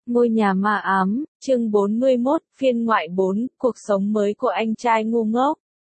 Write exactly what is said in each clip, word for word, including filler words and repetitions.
Ngôi nhà ma ám, chương bốn mươi mốt, phiên ngoại bốn, cuộc sống mới của anh trai ngu ngốc.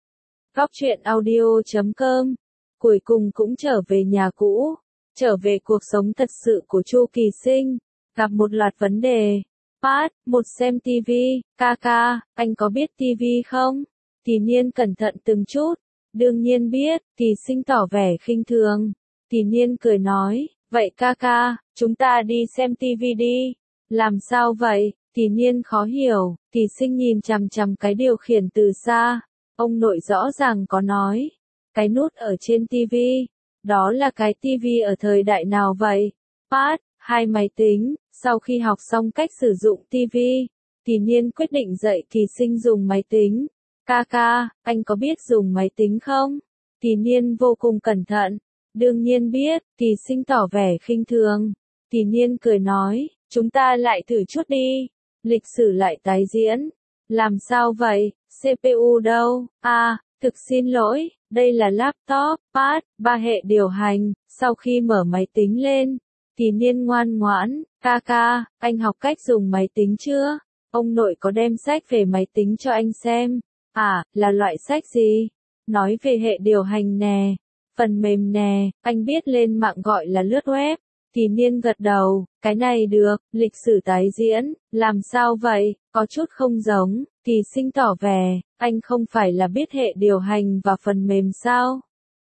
Góc truyện audio chấm com. Cuối cùng cũng trở về nhà cũ, trở về cuộc sống thật sự của Chu Kỳ Sinh, gặp một loạt vấn đề. Pat, một xem tivi, ca ca, anh có biết tivi không? Kỳ Niên cẩn thận từng chút. Đương nhiên biết, Kỳ Sinh tỏ vẻ khinh thường. Kỳ Niên cười nói, vậy ca ca, chúng ta đi xem tivi đi. Làm sao vậy? Kỳ Niên khó hiểu. Kỳ Sinh nhìn chằm chằm cái điều khiển từ xa. Ông nội rõ ràng có nói. Cái nút ở trên tivi. Đó là cái tivi ở thời đại nào vậy? Pat, hai máy tính. Sau khi học xong cách sử dụng tivi, Kỳ Niên quyết định dạy Kỳ Sinh dùng máy tính. Ca ca, anh có biết dùng máy tính không? Kỳ Niên vô cùng cẩn thận. Đương nhiên biết, Kỳ Sinh tỏ vẻ khinh thường. Kỳ Niên cười nói, chúng ta lại thử chút đi. Lịch sử lại tái diễn. Làm sao vậy? xê pê u đâu? À, thực xin lỗi, đây là laptop, pad, ba hệ điều hành. Sau khi mở máy tính lên, Kỳ Niên ngoan ngoãn, ca ca, anh học cách dùng máy tính chưa? Ông nội có đem sách về máy tính cho anh xem. À, là loại sách gì? Nói về hệ điều hành nè, phần mềm nè, anh biết lên mạng gọi là lướt web. Kỳ Niên gật đầu, cái này được, lịch sử tái diễn, làm sao vậy, có chút không giống. Kỳ Sinh tỏ vẻ, anh không phải là biết hệ điều hành và phần mềm sao?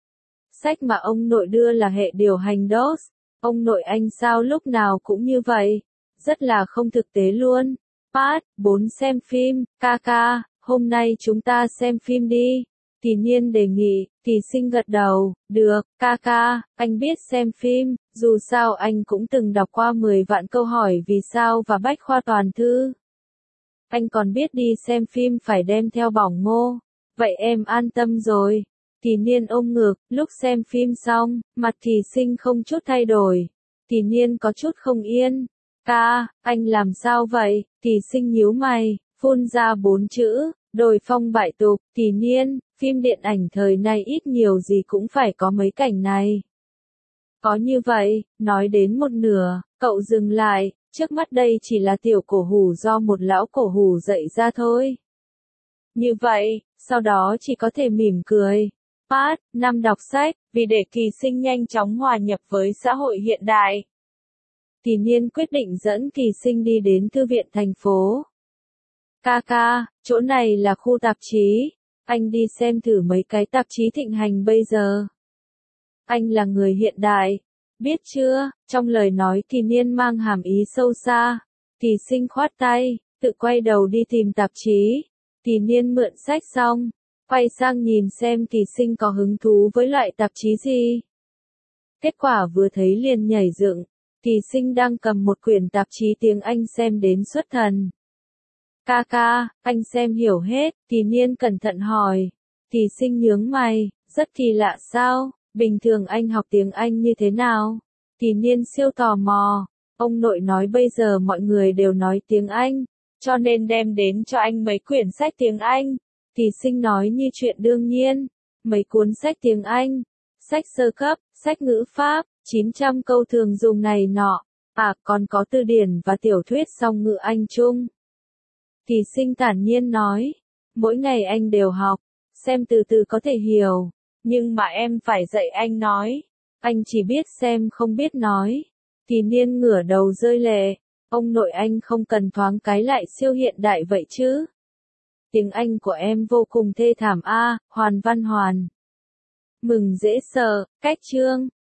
Sách mà ông nội đưa là hệ điều hành đốt. Ông nội anh sao lúc nào cũng như vậy? Rất là không thực tế luôn. Pat, bốn xem phim, ca ca, hôm nay chúng ta xem phim đi. Kỳ Niên đề nghị, Kỳ Sinh gật đầu, được, ca ca, anh biết xem phim, dù sao anh cũng từng đọc qua mười vạn câu hỏi vì sao và bách khoa toàn thư. Anh còn biết đi xem phim phải đem theo bỏng ngô, vậy em an tâm rồi. Kỳ Niên ôm ngực, lúc xem phim xong, mặt Kỳ Sinh không chút thay đổi. Kỳ Niên có chút không yên. Ca, anh làm sao vậy? Kỳ Sinh nhíu mày, phun ra bốn chữ, đồi phong bại tục. Kỳ Niên, phim điện ảnh thời nay ít nhiều gì cũng phải có mấy cảnh này. Có như vậy, nói đến một nửa, cậu dừng lại, trước mắt đây chỉ là tiểu cổ hủ do một lão cổ hủ dạy ra thôi. Như vậy, sau đó chỉ có thể mỉm cười. Pat, năm đọc sách, vì để Kỳ Sinh nhanh chóng hòa nhập với xã hội hiện đại. Kỳ Niên quyết định dẫn Kỳ Sinh đi đến thư viện thành phố. Ca ca, chỗ này là khu tạp chí. Anh đi xem thử mấy cái tạp chí thịnh hành bây giờ. Anh là người hiện đại. Biết chưa, trong lời nói Kỳ Niên mang hàm ý sâu xa. Kỳ Sinh khoát tay, tự quay đầu đi tìm tạp chí. Kỳ Niên mượn sách xong, quay sang nhìn xem Kỳ Sinh có hứng thú với loại tạp chí gì. Kết quả vừa thấy liền nhảy dựng. Kỳ Sinh đang cầm một quyển tạp chí tiếng Anh xem đến xuất thần. Ca ca, anh xem hiểu hết, Kỳ Niên cẩn thận hỏi. Kỳ Sinh nhướng mày, rất kỳ lạ sao, bình thường anh học tiếng Anh như thế nào? Kỳ Niên siêu tò mò, ông nội nói bây giờ mọi người đều nói tiếng Anh, cho nên đem đến cho anh mấy quyển sách tiếng Anh. Kỳ Sinh nói như chuyện đương nhiên, mấy cuốn sách tiếng Anh, sách sơ cấp, sách ngữ pháp, chín trăm câu thường dùng này nọ, à còn có từ điển và tiểu thuyết song ngữ Anh chung. Kỳ Sinh thản nhiên nói, mỗi ngày anh đều học, xem từ từ có thể hiểu, nhưng mà em phải dạy anh nói, anh chỉ biết xem không biết nói. Kỳ Niên ngửa đầu rơi lệ, ông nội anh không cần thoáng cái lại siêu hiện đại vậy chứ. Tiếng Anh của em vô cùng thê thảm a, à, hoàn văn hoàn. Mừng dễ sợ, cách chương.